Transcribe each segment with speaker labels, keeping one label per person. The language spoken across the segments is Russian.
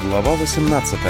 Speaker 1: Глава 18.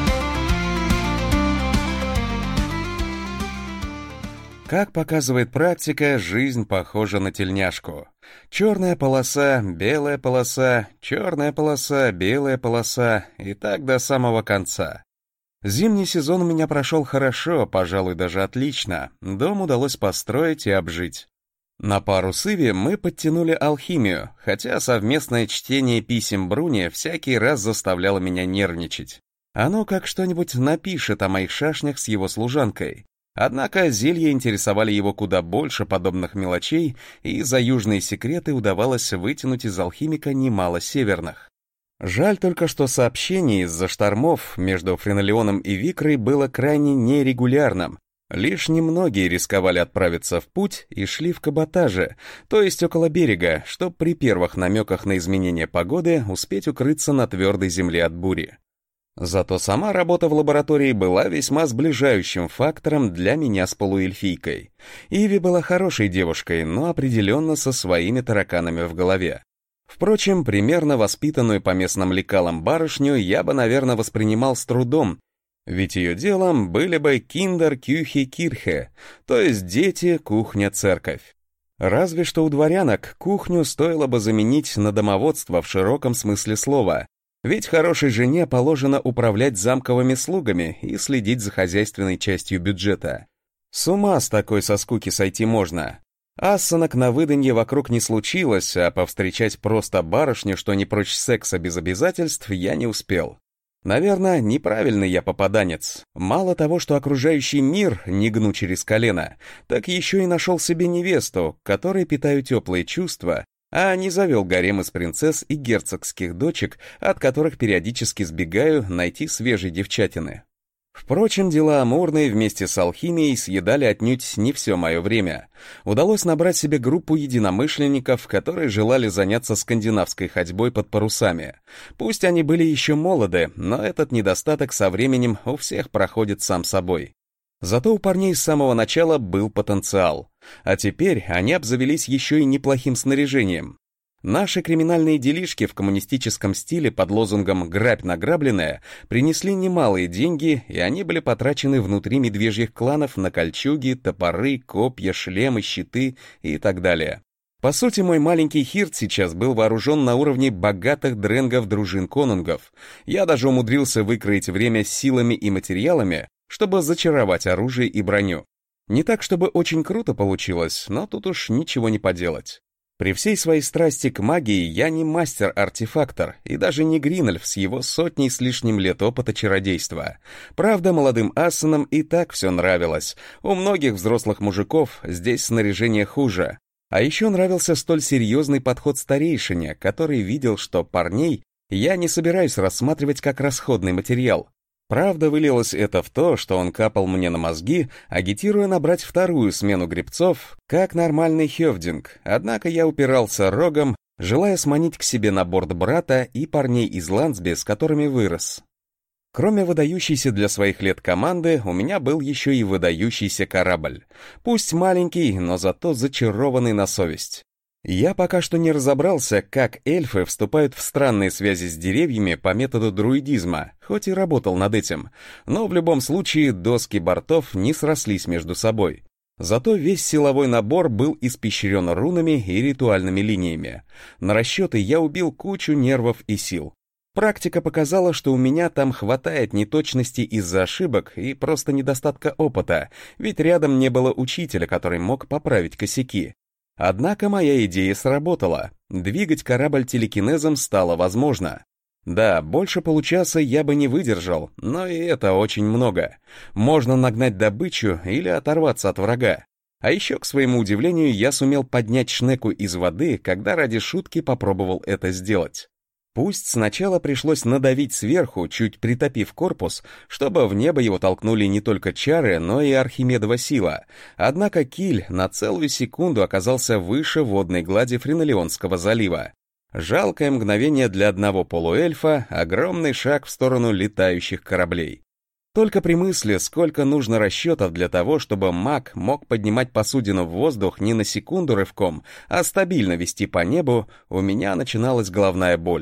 Speaker 1: Как показывает практика, жизнь похожа на тельняшку. Черная полоса, белая полоса, черная полоса, белая полоса, и так до самого конца. Зимний сезон у меня прошел хорошо, пожалуй, даже отлично. Дом удалось построить и обжить. На пару с Иви мы подтянули алхимию, хотя совместное чтение писем Бруни всякий раз заставляло меня нервничать. Оно как что-нибудь напишет о моих шашнях с его служанкой. Однако зелья интересовали его куда больше подобных мелочей, и за южные секреты удавалось вытянуть из алхимика немало северных. Жаль только, что сообщение из-за штормов между Френолеоном и Викрой было крайне нерегулярным. Лишь немногие рисковали отправиться в путь и шли в каботаже, то есть около берега, чтобы при первых намеках на изменение погоды успеть укрыться на твердой земле от бури. Зато сама работа в лаборатории была весьма сближающим фактором для меня с полуэльфийкой. Иви была хорошей девушкой, но определенно со своими тараканами в голове. Впрочем, примерно воспитанную по местным лекалам барышню я бы, наверное, воспринимал с трудом, ведь ее делом были бы киндер, кюхи, кирхе, то есть дети, кухня, церковь. Разве что у дворянок кухню стоило бы заменить на домоводство в широком смысле слова, ведь хорошей жене положено управлять замковыми слугами и следить за хозяйственной частью бюджета. С ума с такой со скуки сойти можно. Ассанок на выданье вокруг не случилось, а повстречать просто барышню, что не прочь секса без обязательств, я не успел. Наверное, неправильный я попаданец. Мало того, что окружающий мир не гну через колено, так еще и нашел себе невесту, которой питаю теплые чувства, а не завел гарем из принцесс и герцогских дочек, от которых периодически сбегаю найти свежей девчатины. Впрочем, дела амурные вместе с алхимией съедали отнюдь не все мое время. Удалось набрать себе группу единомышленников, которые желали заняться скандинавской ходьбой под парусами. Пусть они были еще молоды, но этот недостаток со временем у всех проходит сам собой. Зато у парней с самого начала был потенциал. А теперь они обзавелись еще и неплохим снаряжением. Наши криминальные делишки в коммунистическом стиле под лозунгом «грабь награбленное» принесли немалые деньги, и они были потрачены внутри медвежьих кланов на кольчуги, топоры, копья, шлемы, щиты и так далее. По сути, мой маленький Хирт сейчас был вооружен на уровне богатых дренгов дружин конунгов. Я даже умудрился выкроить время силами и материалами, чтобы зачаровать оружие и броню. Не так, чтобы очень круто получилось, но тут уж ничего не поделать. При всей своей страсти к магии я не мастер-артефактор и даже не Гринольф с его сотней с лишним лет опыта чародейства. Правда, молодым ассанам и так все нравилось. У многих взрослых мужиков здесь снаряжение хуже. А еще нравился столь серьезный подход старейшине, который видел, что парней я не собираюсь рассматривать как расходный материал. Правда, вылилось это в то, что он капал мне на мозги, агитируя набрать вторую смену гребцов, как нормальный хёвдинг, однако я упирался рогом, желая сманить к себе на борт брата и парней из Лансби, с которыми вырос. Кроме выдающейся для своих лет команды, у меня был еще и выдающийся корабль. Пусть маленький, но зато зачарованный на совесть. Я пока что не разобрался, как эльфы вступают в странные связи с деревьями по методу друидизма, хоть и работал над этим, но в любом случае доски бортов не срослись между собой. Зато весь силовой набор был испещрен рунами и ритуальными линиями. На расчеты я убил кучу нервов и сил. Практика показала, что у меня там хватает неточностей из-за ошибок и просто недостатка опыта, ведь рядом не было учителя, который мог поправить косяки. Однако моя идея сработала. Двигать корабль телекинезом стало возможно. Да, больше получаса я бы не выдержал, но и это очень много. Можно нагнать добычу или оторваться от врага. А еще, к своему удивлению, я сумел поднять шнеку из воды, когда ради шутки попробовал это сделать. Пусть сначала пришлось надавить сверху, чуть притопив корпус, чтобы в небо его толкнули не только чары, но и Архимедова сила. Однако киль на целую секунду оказался выше водной глади Френолеонского залива. Жалкое мгновение для одного полуэльфа, огромный шаг в сторону летающих кораблей. Только при мысли, сколько нужно расчетов для того, чтобы маг мог поднимать посудину в воздух не на секунду рывком, а стабильно вести по небу, у меня начиналась головная боль.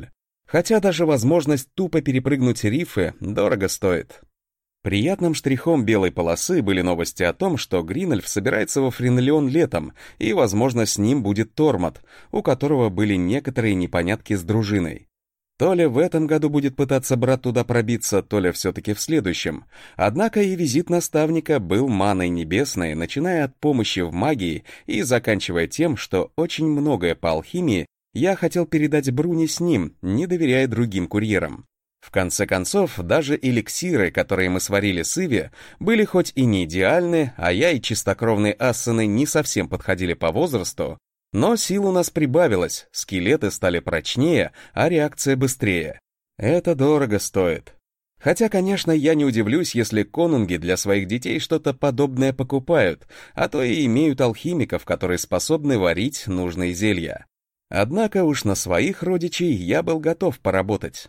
Speaker 1: Хотя даже возможность тупо перепрыгнуть рифы дорого стоит. Приятным штрихом белой полосы были новости о том, что Гринольф собирается во Френлион летом, и, возможно, с ним будет Тормот, у которого были некоторые непонятки с дружиной. То ли в этом году будет пытаться брат туда пробиться, то ли все-таки в следующем. Однако и визит наставника был маной небесной, начиная от помощи в магии и заканчивая тем, что очень многое по алхимии я хотел передать Бруне с ним, не доверяя другим курьерам. В конце концов, даже эликсиры, которые мы сварили с Иви, были хоть и не идеальны, а я и чистокровные ассены не совсем подходили по возрасту, но сил у нас прибавилось, скелеты стали прочнее, а реакция быстрее. Это дорого стоит. Хотя, конечно, я не удивлюсь, если конунги для своих детей что-то подобное покупают, а то и имеют алхимиков, которые способны варить нужные зелья. Однако уж на своих родичей я был готов поработать.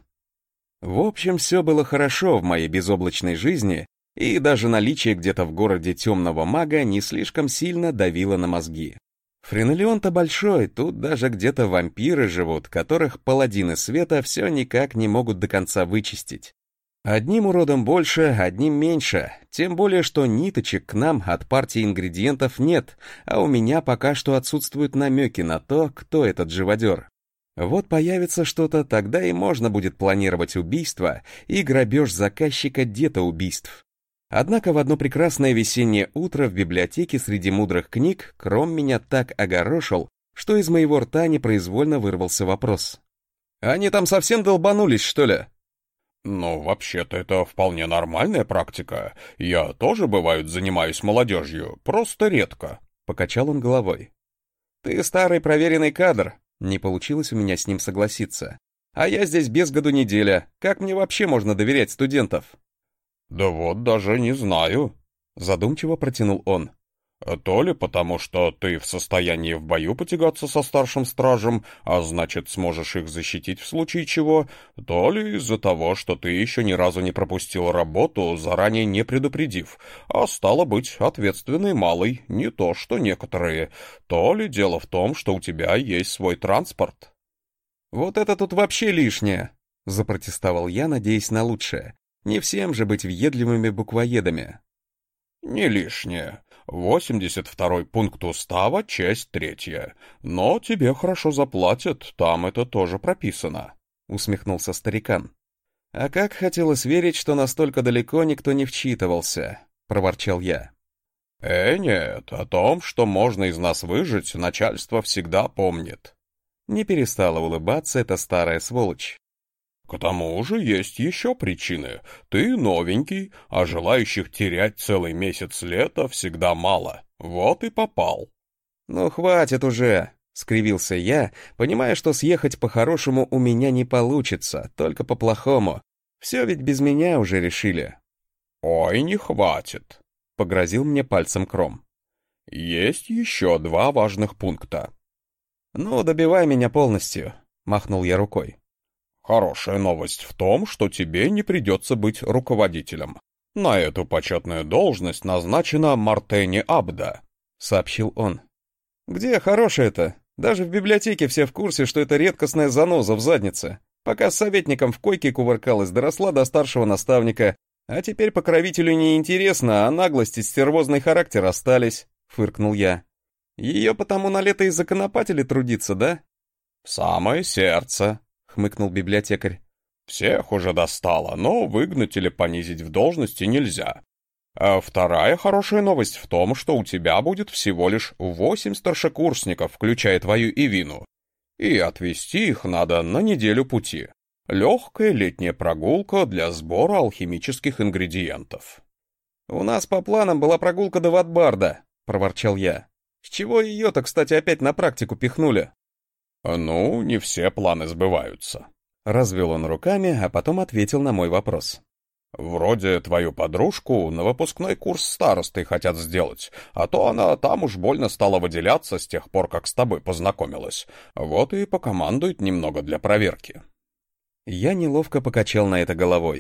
Speaker 1: В общем, все было хорошо в моей безоблачной жизни, и даже наличие где-то в городе темного мага не слишком сильно давило на мозги. Френлион-то большой, тут даже где-то вампиры живут, которых паладины света все никак не могут до конца вычистить. Одним уродом больше, одним меньше, тем более, что ниточек к нам от партии ингредиентов нет, а у меня пока что отсутствуют намеки на то, кто этот живодер. Вот появится что-то, тогда и можно будет планировать убийство и грабеж заказчика детоубийств. Однако в одно прекрасное весеннее утро в библиотеке среди мудрых книг Кром меня так огорошил, что из моего рта непроизвольно вырвался вопрос. «Они там совсем долбанулись, что ли?»
Speaker 2: «Ну, вообще-то это вполне нормальная практика. Я тоже, бывает, занимаюсь молодежью, просто редко», — покачал он головой.
Speaker 1: «Ты старый проверенный кадр», — не получилось у меня с ним согласиться. «А я здесь без году неделя. Как мне вообще можно доверять студентов?»
Speaker 2: «Да вот даже не знаю», — задумчиво протянул он. «То ли потому, что ты в состоянии в бою потягаться со старшим стражем, а значит, сможешь их защитить в случае чего, то ли из-за того, что ты еще ни разу не пропустил работу, заранее не предупредив, а стало быть, ответственный малый, не то что некоторые, то ли дело в том, что у тебя есть свой транспорт».
Speaker 1: «Вот это тут вообще лишнее», — запротестовал я, надеясь на лучшее. «Не всем же быть въедливыми буквоедами».
Speaker 2: «Не лишнее. 82-й пункт устава, часть 3. Но тебе хорошо заплатят, там это тоже прописано», — усмехнулся старикан.
Speaker 1: «А как хотелось верить, что настолько далеко никто не вчитывался», — проворчал я.
Speaker 2: Нет, о том, что можно из нас выжить, начальство всегда помнит».
Speaker 1: Не перестала улыбаться эта старая сволочь.
Speaker 2: «К тому же есть еще причины. Ты новенький, а желающих терять целый месяц лета всегда мало. Вот и попал».
Speaker 1: «Ну хватит уже», — скривился я, понимая, что съехать по-хорошему у меня не получится, только по-плохому. Все ведь без меня уже решили.
Speaker 2: «Ой, не хватит», — погрозил мне пальцем Кром. «Есть еще 2 важных пункта».
Speaker 1: «Ну, добивай меня полностью», — махнул я рукой.
Speaker 2: «Хорошая новость в том, что тебе не придется быть руководителем. На эту почетную должность назначена Мартени Абда», — сообщил он.
Speaker 1: «Где хорошая-то? Даже в библиотеке все в курсе, что это редкостная заноза в заднице. Пока с советником в койке кувыркалась, доросла до старшего наставника. А теперь покровителю не интересно, а наглость и стервозный характер остались», — фыркнул я. «Ее потому на лето и законопатили трудиться, да?»
Speaker 2: «В самое сердце», — хмыкнул библиотекарь. «Всех уже достало, но выгнать или понизить в должности нельзя. А вторая хорошая новость в том, что у тебя будет всего лишь 8 старшекурсников, включая твою Ивину. И отвезти их надо на неделю пути. Легкая летняя прогулка для сбора алхимических ингредиентов».
Speaker 1: «У нас по планам была прогулка до Ватбарда», — проворчал я. «С чего ее-то, кстати, опять на практику пихнули?»
Speaker 2: «Ну, не все планы сбываются», —
Speaker 1: развел он руками, а потом ответил на мой вопрос.
Speaker 2: «Вроде твою подружку на выпускной курс старосты хотят сделать, а то она там уж больно стала выделяться с тех пор, как с тобой познакомилась. Вот и покомандует немного для проверки».
Speaker 1: Я неловко покачал на это головой.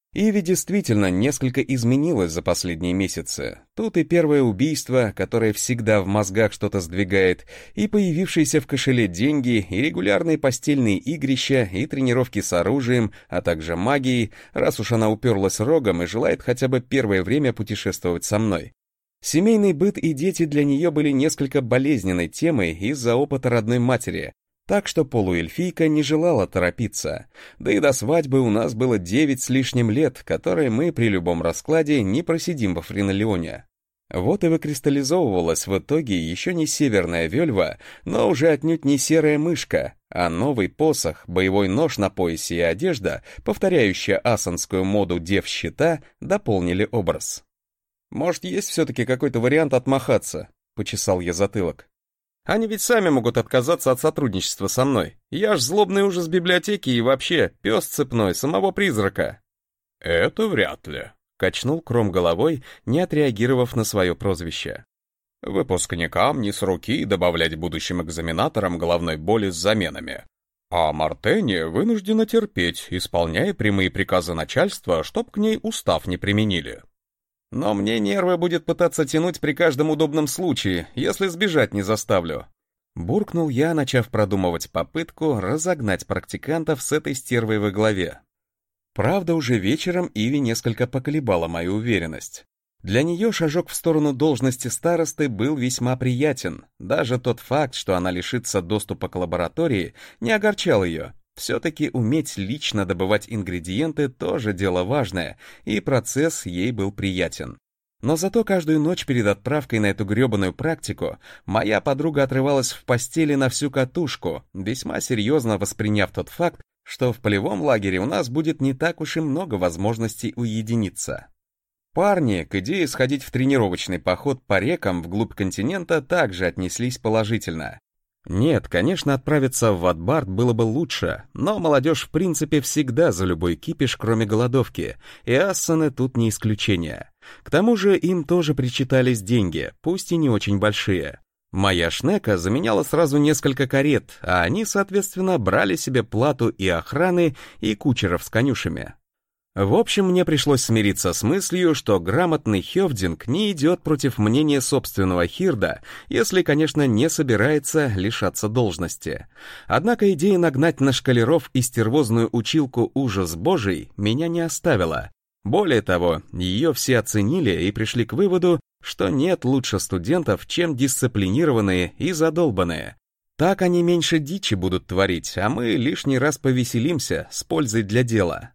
Speaker 1: Иви действительно несколько изменилась за последние месяцы. Тут и первое убийство, которое всегда в мозгах что-то сдвигает, и появившиеся в кошеле деньги, и регулярные постельные игрища, и тренировки с оружием, а также магией, раз уж она уперлась рогом и желает хотя бы первое время путешествовать со мной. Семейный быт и дети для нее были несколько болезненной темой из-за опыта родной матери, так что полуэльфийка не желала торопиться. Да и до свадьбы у нас было 9 с лишним лет, которые мы при любом раскладе не просидим во Френолеоне. Вот и выкристаллизовывалась в итоге еще не северная вельва, но уже отнюдь не серая мышка, а новый посох, боевой нож на поясе и одежда, повторяющая асанскую моду дев-щита, дополнили образ. «Может, есть все-таки какой-то вариант отмахаться?» — почесал я затылок. «Они ведь сами могут отказаться от сотрудничества со мной. Я ж злобный ужас библиотеки и вообще пес цепной самого призрака».
Speaker 2: «Это вряд ли»,
Speaker 1: — качнул Кром головой, не отреагировав на свое прозвище.
Speaker 2: «Выпускникам не с руки добавлять будущим экзаменаторам головной боли с заменами. А Мартене вынуждена терпеть, исполняя прямые приказы начальства, чтоб к ней устав не применили».
Speaker 1: «Но мне нервы будет пытаться тянуть при каждом удобном случае, если сбежать не заставлю». Буркнул я, начав продумывать попытку разогнать практикантов с этой стервой во главе. Правда, уже вечером Иви несколько поколебала мою уверенность. Для нее шажок в сторону должности старосты был весьма приятен. Даже тот факт, что она лишится доступа к лаборатории, не огорчал ее. Все-таки уметь лично добывать ингредиенты тоже дело важное, и процесс ей был приятен. Но зато каждую ночь перед отправкой на эту гребаную практику моя подруга отрывалась в постели на всю катушку, весьма серьезно восприняв тот факт, что в полевом лагере у нас будет не так уж и много возможностей уединиться. Парни к идее сходить в тренировочный поход по рекам вглубь континента также отнеслись положительно. Нет, конечно, отправиться в Ватбард было бы лучше, но молодежь в принципе всегда за любой кипиш, кроме голодовки, и ассаны тут не исключение. К тому же им тоже причитались деньги, пусть и не очень большие. Моя шнека заменяла сразу несколько карет, а они, соответственно, брали себе плату и охраны, и кучеров с конюшами. В общем, мне пришлось смириться с мыслью, что грамотный хёвдинг не идет против мнения собственного хирда, если, конечно, не собирается лишаться должности. Однако идея нагнать на шкалеров и стервозную училку ужас божий меня не оставила. Более того, ее все оценили и пришли к выводу, что нет лучше студентов, чем дисциплинированные и задолбанные. Так они меньше дичи будут творить, а мы лишний раз повеселимся с пользой для дела.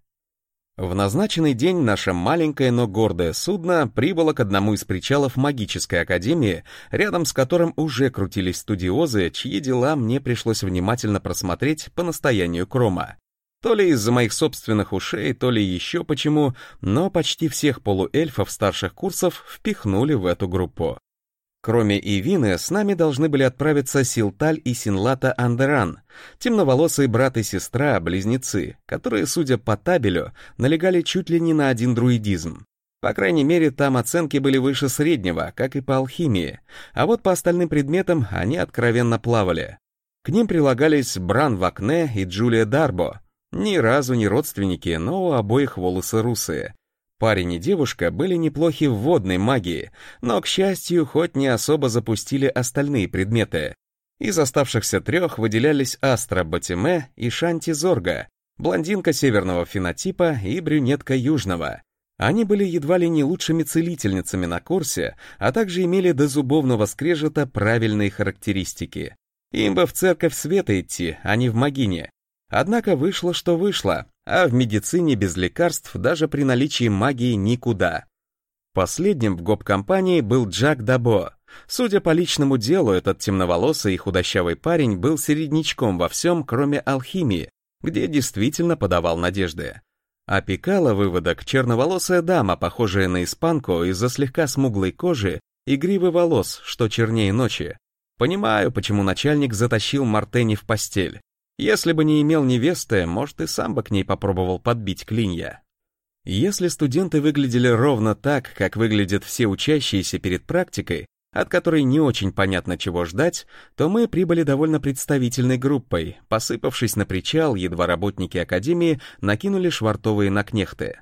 Speaker 1: В назначенный день наше маленькое, но гордое судно прибыло к одному из причалов магической академии, рядом с которым уже крутились студиозы, чьи дела мне пришлось внимательно просмотреть по настоянию Крома. То ли из-за моих собственных ушей, то ли еще почему, но почти всех полуэльфов старших курсов впихнули в эту группу. Кроме Ивины, с нами должны были отправиться Силталь и Синлата Андеран, темноволосые брат и сестра, близнецы, которые, судя по табелю, налегали чуть ли не на один друидизм. По крайней мере, там оценки были выше среднего, как и по алхимии, а вот по остальным предметам они откровенно плавали. К ним прилагались Бран Вакне и Джулия Дарбо, ни разу не родственники, но у обоих волосы русые. Парень и девушка были неплохи в водной магии, но, к счастью, хоть не особо запустили остальные предметы. Из оставшихся трех выделялись Астра Батиме и Шанти Зорга, блондинка северного фенотипа и брюнетка южного. Они были едва ли не лучшими целительницами на курсе, а также имели до зубовного скрежета правильные характеристики. Им бы в церковь света идти, а не в могине. Однако вышло, что вышло, а в медицине без лекарств даже при наличии магии никуда. Последним в гоп-компании был Джак Дабо. Судя по личному делу, этот темноволосый и худощавый парень был середнячком во всем, кроме алхимии, где действительно подавал надежды. Опекала выводок черноволосая дама, похожая на испанку из-за слегка смуглой кожи и гривы волос, что чернее ночи. Понимаю, почему начальник затащил Мартени в постель. Если бы не имел невесты, может, и сам бы к ней попробовал подбить клинья. Если студенты выглядели ровно так, как выглядят все учащиеся перед практикой, от которой не очень понятно, чего ждать, то мы прибыли довольно представительной группой. Посыпавшись на причал, едва работники академии накинули швартовые на кнехты.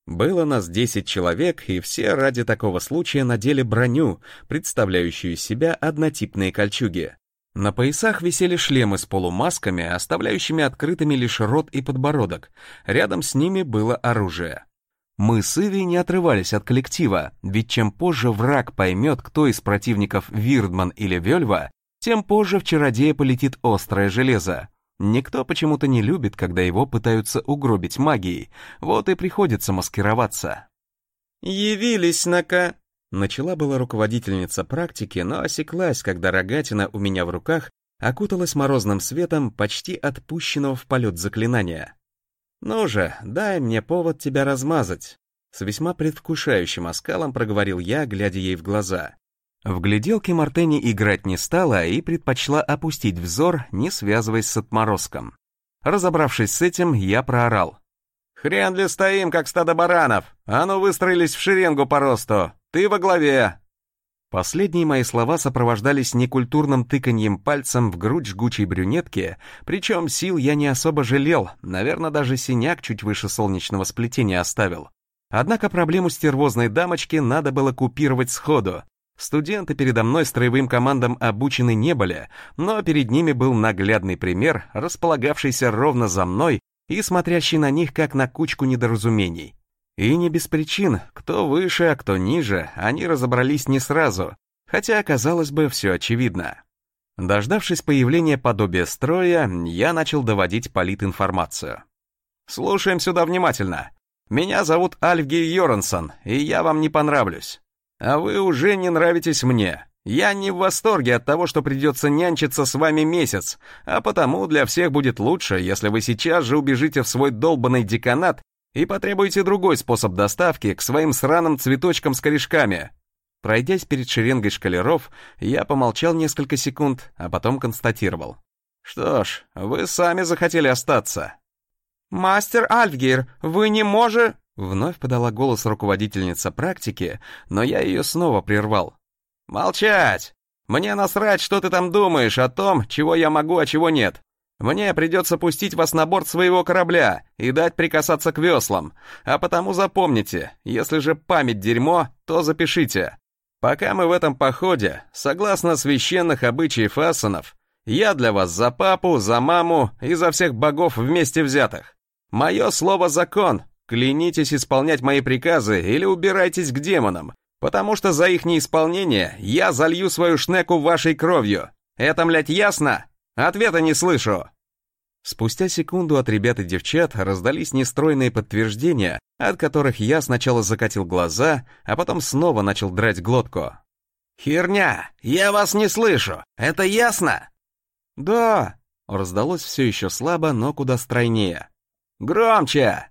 Speaker 1: Было нас 10 человек, и все ради такого случая надели броню, представляющую из себя однотипные кольчуги. На поясах висели шлемы с полумасками, оставляющими открытыми лишь рот и подбородок. Рядом с ними было оружие. Мы с Иви не отрывались от коллектива, ведь чем позже враг поймет, кто из противников Вирдман или Вельва, тем позже в чародея полетит острое железо. Никто почему-то не любит, когда его пытаются угробить магией, вот и приходится маскироваться. «Явились на-ка!» Начала была руководительница практики, но осеклась, когда рогатина у меня в руках окуталась морозным светом почти отпущенного в полет заклинания. «Ну же, дай мне повод тебя размазать», — с весьма предвкушающим оскалом проговорил я, глядя ей в глаза. В гляделки Мартени играть не стала и предпочла опустить взор, не связываясь с отморозком. Разобравшись с этим, я проорал. «Хрен ли стоим, как стадо баранов? А ну выстроились в шеренгу по росту! Ты во главе!» Последние мои слова сопровождались некультурным тыканьем пальцем в грудь жгучей брюнетки, причем сил я не особо жалел, наверное, даже синяк чуть выше солнечного сплетения оставил. Однако проблему стервозной дамочки надо было купировать сходу. Студенты передо мной строевым командам обучены не были, но перед ними был наглядный пример, располагавшийся ровно за мной и смотрящий на них как на кучку недоразумений. И не без причин, кто выше, а кто ниже, они разобрались не сразу, хотя, казалось бы, все очевидно. Дождавшись появления подобия строя, я начал доводить политинформацию. «Слушаем сюда внимательно. Меня зовут Альфгейр Йорансон, и я вам не понравлюсь. А вы уже не нравитесь мне. Я не в восторге от того, что придется нянчиться с вами месяц, а потому для всех будет лучше, если вы сейчас же убежите в свой долбанный деканат и потребуете другой способ доставки к своим сраным цветочкам с корешками». Пройдясь перед шеренгой школяров, я помолчал несколько секунд, а потом констатировал. «Что ж, вы сами захотели остаться». «Мастер Альфгейр, вы не можете...» Вновь подала голос руководительница практики, но я ее снова прервал. «Молчать! Мне насрать, что ты там думаешь о том, чего я могу, а чего нет. Мне придется пустить вас на борт своего корабля и дать прикасаться к веслам, а потому запомните, если же память дерьмо, то запишите. Пока мы в этом походе, согласно священных обычаев ассанов, я для вас за папу, за маму и за всех богов вместе взятых. Мое слово закон, клянитесь исполнять мои приказы или убирайтесь к демонам, потому что за их неисполнение я залью свою шнеку вашей кровью. Это, млядь, ясно? Ответа не слышу». Спустя секунду от ребят и девчат раздались нестройные подтверждения, от которых я сначала закатил глаза, а потом снова начал драть глотку. «Херня! Я вас не слышу! Это ясно?» «Да!» — раздалось все еще слабо, но куда стройнее. «Громче!»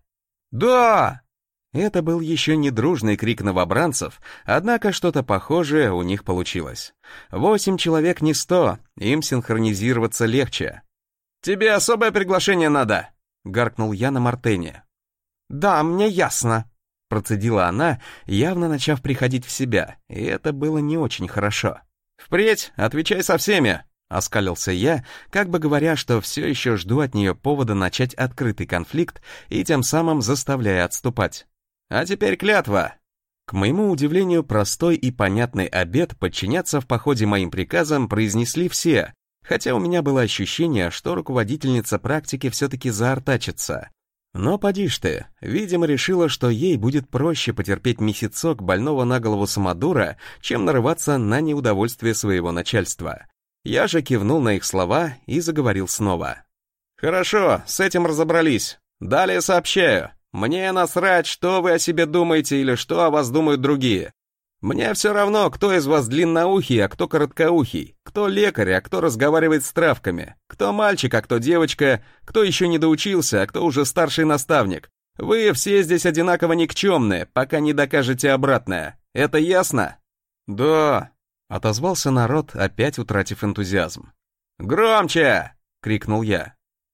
Speaker 1: «Да!» Это был еще не дружный крик новобранцев, однако что-то похожее у них получилось. 8 человек не 100, им синхронизироваться легче. «Тебе особое приглашение надо?» — гаркнул я на Мартене. «Да, мне ясно», — процедила она, явно начав приходить в себя, и это было не очень хорошо. «Впредь отвечай со всеми», — оскалился я, как бы говоря, что все еще жду от нее повода начать открытый конфликт и тем самым заставляя отступать. «А теперь клятва!» К моему удивлению, простой и понятный обет подчиняться в походе моим приказам произнесли все, хотя у меня было ощущение, что руководительница практики все-таки заортачится. Но поди ж ты, видимо, решила, что ей будет проще потерпеть месяцок больного на голову самодура, чем нарываться на неудовольствие своего начальства. Я же кивнул на их слова и заговорил снова. «Хорошо, с этим разобрались. Далее сообщаю. Мне насрать, что вы о себе думаете или что о вас думают другие. Мне все равно, кто из вас длинноухий, а кто короткоухий, кто лекарь, а кто разговаривает с травками, кто мальчик, а кто девочка, кто еще не доучился, а кто уже старший наставник. Вы все здесь одинаково никчемные, пока не докажете обратное. Это ясно?» «Да», — отозвался народ, опять утратив энтузиазм. «Громче!» — крикнул я.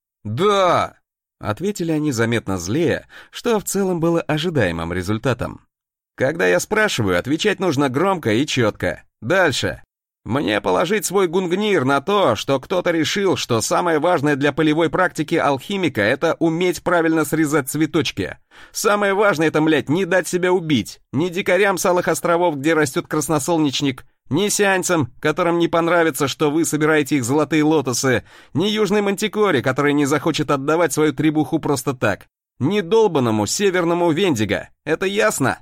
Speaker 1: «Да!» — ответили они заметно злее, что в целом было ожидаемым результатом. «Когда я спрашиваю, отвечать нужно громко и четко. Дальше. Мне положить свой гунгнир на то, что кто-то решил, что самое важное для полевой практики алхимика — это уметь правильно срезать цветочки. Самое важное — это, блядь, не дать себя убить. Ни дикарям с Алых островов, где растет красносолнечник, ни сеансам, которым не понравится, что вы собираете их золотые лотосы, ни южной мантикоре, которая не захочет отдавать свою требуху просто так, ни долбанному северному Вендиго. Это ясно?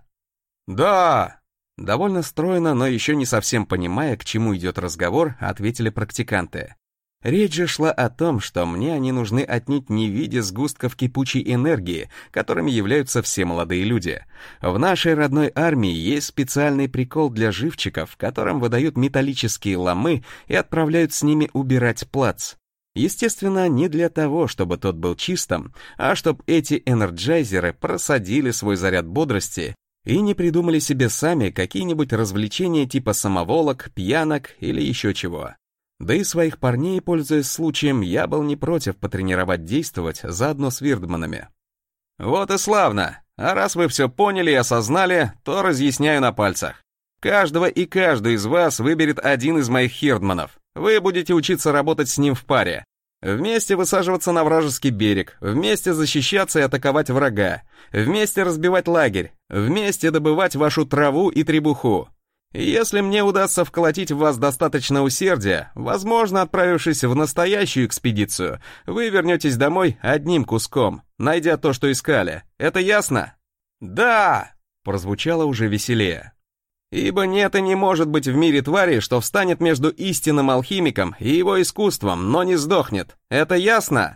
Speaker 1: Да. Довольно стройно, но еще не совсем понимая, к чему идет разговор, ответили практиканты. Речь же шла о том, что мне они нужны отнюдь не в виде сгустков кипучей энергии, которыми являются все молодые люди. В нашей родной армии есть специальный прикол для живчиков, которым выдают металлические ломы и отправляют с ними убирать плац. Естественно, не для того, чтобы тот был чистым, а чтобы эти энерджайзеры просадили свой заряд бодрости и не придумали себе сами какие-нибудь развлечения типа самоволок, пьянок или еще чего. Да и своих парней, пользуясь случаем, я был не против потренировать действовать заодно с вирдманами. Вот и славно. А раз вы все поняли и осознали, то разъясняю на пальцах. Каждого и каждый из вас выберет один из моих хирдманов. Вы будете учиться работать с ним в паре. Вместе высаживаться на вражеский берег, вместе защищаться и атаковать врага, вместе разбивать лагерь, вместе добывать вашу траву и требуху. И если мне удастся вколотить в вас достаточно усердия, возможно, отправившись в настоящую экспедицию, вы вернетесь домой одним куском, найдя то, что искали. Это ясно? Да! Прозвучало уже веселее. Ибо нет и не может быть в мире твари, что встанет между истинным алхимиком и его искусством, но не сдохнет. Это ясно?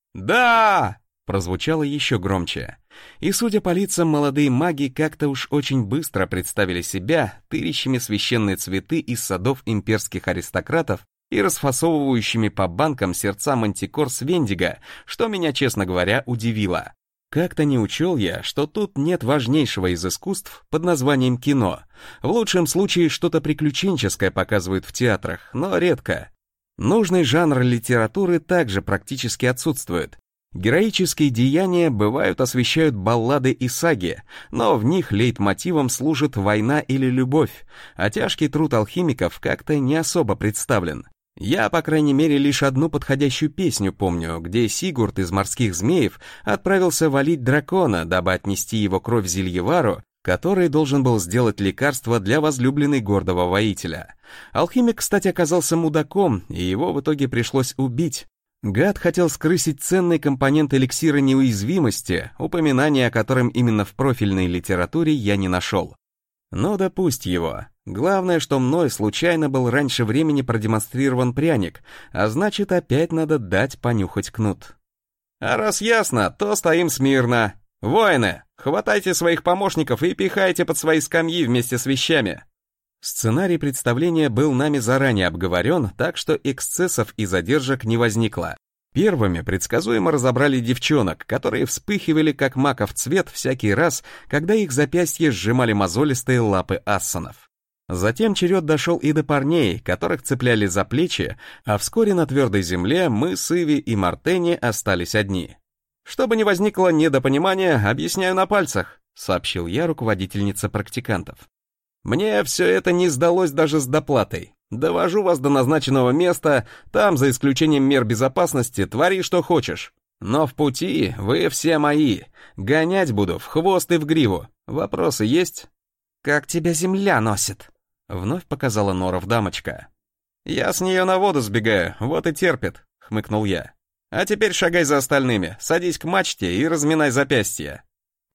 Speaker 1: Да! Прозвучало еще громче. И, судя по лицам, молодые маги как-то уж очень быстро представили себя тырящими священные цветы из садов имперских аристократов и расфасовывающими по банкам сердца мантикор с Вендиго, что меня, честно говоря, удивило. Как-то не учел я, что тут нет важнейшего из искусств под названием кино. В лучшем случае что-то приключенческое показывают в театрах, но редко. Нужный жанр литературы также практически отсутствует. Героические деяния бывают освещают баллады и саги, но в них лейтмотивом служит война или любовь, а тяжкий труд алхимиков как-то не особо представлен. Я, по крайней мере, лишь одну подходящую песню помню, где Сигурд из «Морских змеев» отправился валить дракона, дабы отнести его кровь Зельевару, который должен был сделать лекарство для возлюбленной гордого воителя. Алхимик, кстати, оказался мудаком, и его в итоге пришлось убить. Гад хотел скрысить ценный компонент эликсира неуязвимости, упоминания о котором именно в профильной литературе я не нашел. Но да пусть его. Главное, что мной случайно был раньше времени продемонстрирован пряник, а значит, опять надо дать понюхать кнут. А раз ясно, то стоим смирно. Воины, хватайте своих помощников и пихайте под свои скамьи вместе с вещами. Сценарий представления был нами заранее обговорен, так что эксцессов и задержек не возникло. Первыми предсказуемо разобрали девчонок, которые вспыхивали как маков цвет всякий раз, когда их запястья сжимали мозолистые лапы ассанов. Затем черед дошел и до парней, которых цепляли за плечи, а вскоре на твердой земле мы с Иви и Мартени остались одни. «Чтобы не возникло недопонимания, объясняю на пальцах», — сообщил я руководительнице практикантов. «Мне все это не сдалось даже с доплатой. Довожу вас до назначенного места, там, за исключением мер безопасности, твори что хочешь. Но в пути вы все мои. Гонять буду в хвост и в гриву. Вопросы есть?» «Как тебя земля носит?» — вновь показала Норов дамочка. «Я с нее на воду сбегаю, вот и терпит», — хмыкнул я. «А теперь шагай за остальными, садись к мачте и разминай запястья».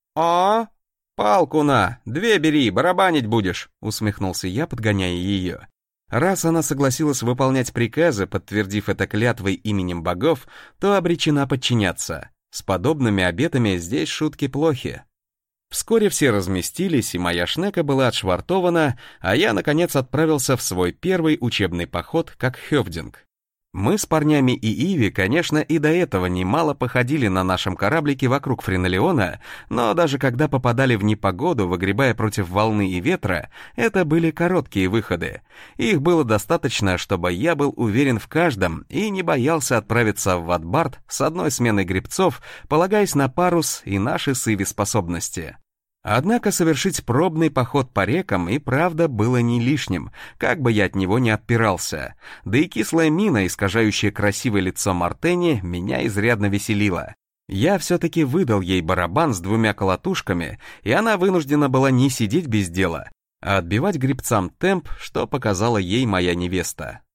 Speaker 1: «А? Палку на, 2 бери, барабанить будешь», — усмехнулся я, подгоняя ее. Раз она согласилась выполнять приказы, подтвердив это клятвой именем богов, то обречена подчиняться. С подобными обетами здесь шутки плохи. Вскоре все разместились, и моя шнека была отшвартована, а я, наконец, отправился в свой первый учебный поход как хёвдинг. Мы с парнями и Иви, конечно, и до этого немало походили на нашем кораблике вокруг Френолеона, но даже когда попадали в непогоду, выгребая против волны и ветра, это были короткие выходы. Их было достаточно, чтобы я был уверен в каждом и не боялся отправиться в Ватбард с одной сменой гребцов, полагаясь на парус и наши с Иви способности. Однако совершить пробный поход по рекам и правда было не лишним, как бы я от него не отпирался. Да и кислая мина, искажающая красивое лицо Мартени, меня изрядно веселила. Я все-таки выдал ей барабан с 2 колотушками, и она вынуждена была не сидеть без дела, а отбивать гребцам темп, что показала ей моя невеста.